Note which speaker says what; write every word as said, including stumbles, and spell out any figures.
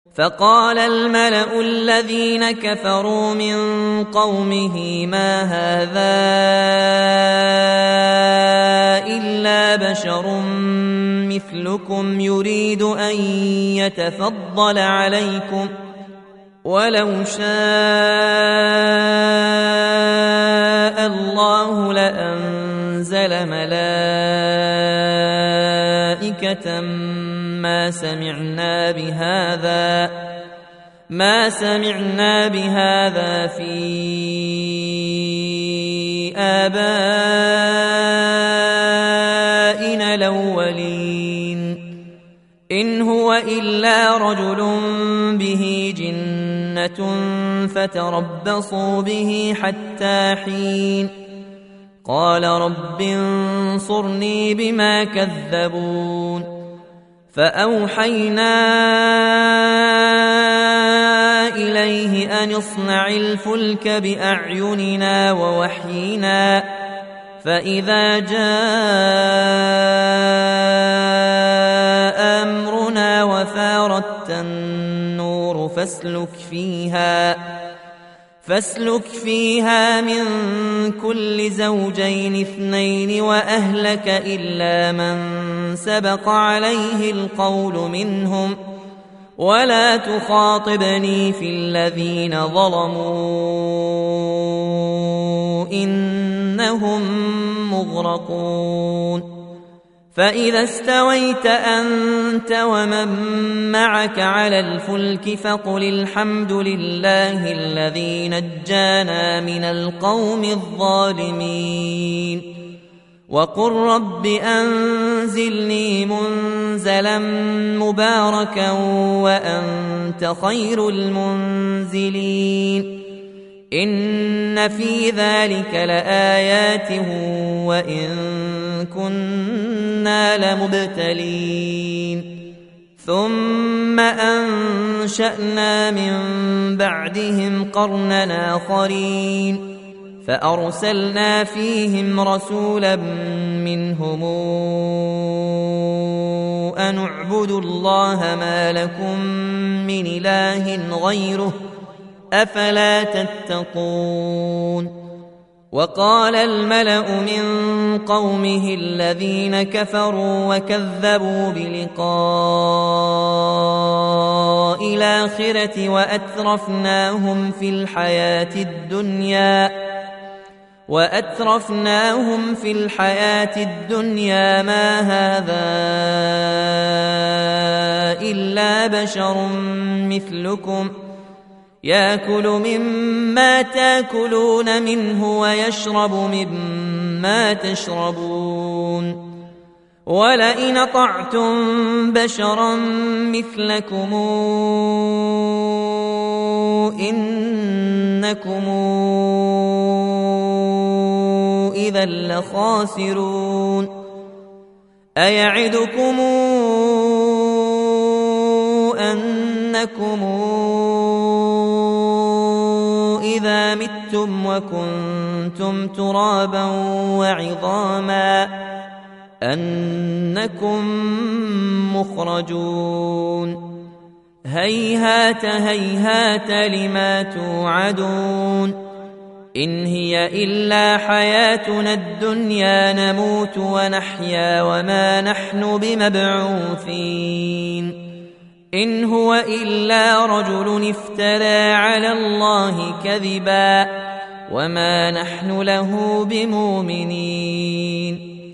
Speaker 1: فقال الملأ الذين كفروا من قومه ما هذا إلا بشر مثلكم يريد أن يتفضل عليكم ولو شاء الله لأنزل ملائكة ما سمعنا بهذا ما سمعنا بهذا في آبائنا الأولين إن هو إلا رجل به جنة فتربصوا به حتى حين قال رب انصرني بما كذبون فأوحينا إليه أن اصنع الفلك بأعيننا ووحينا فإذا جاء أمرنا وفارت النور فاسلك فيها فاسلك فيها من كل زوجين اثنين وأهلك إلا من سبق عليه القول منهم ولا تخاطبني في الذين ظلموا إنهم مغرقون فإذا استويت أنت ومن معك على الفلك فقل الحمد لله الذي نجانا من القوم الظالمين وقل رب أنزلني منزلا مباركا وأنت خير المنزلين إن في ذلك لآيات وإن كنا لمبتلين ثم أنشأنا من بعدهم قرنا آخرين فأرسلنا فيهم رسولا منهم أن اعبدوا الله ما لكم من إله غيره أفلا تتقون وقال الملأ من قومه الذين كفروا وكذبوا بلقاء الآخرة وأترفناهم في الحياة الدنيا وأترفناهم في الحياة الدنيا ما هذا إلا بشر مثلكم يأكل مما تأكلون منه ويشرب مما تشربون ولئن أطعتم بشرا مثلكم إنكم إذا لخاسرون أيعدكم أنكم إذا متم وكنتم ترابا وعظاما أنكم مخرجون هيهات هيهات لما توعدون إن هي إلا حياتنا الدنيا نموت ونحيا وما نحن بمبعوثين إن هو إلا رجل افترى على الله كذبا وما نحن له بمؤمنين